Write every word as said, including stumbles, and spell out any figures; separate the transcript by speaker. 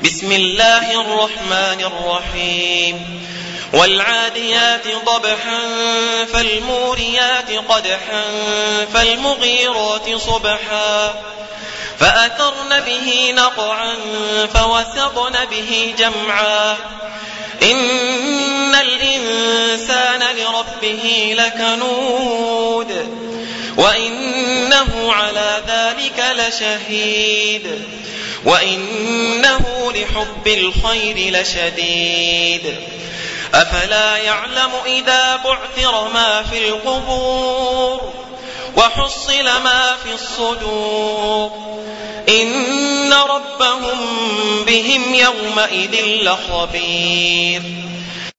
Speaker 1: بسم الله الرحمن الرحيم والعاديات ضبحا فالموريات قدحا فالمغيرات صبحا فأثرن به نقعا فوسطن به جمعا إن الإنسان لربه لكنود وإنه على ذلك لشهيد وإنه لحب الخير لشديد أفلا يعلم إذا بعثر ما في القبور وحصل ما في الصدور إن ربهم بهم يومئذ لخبير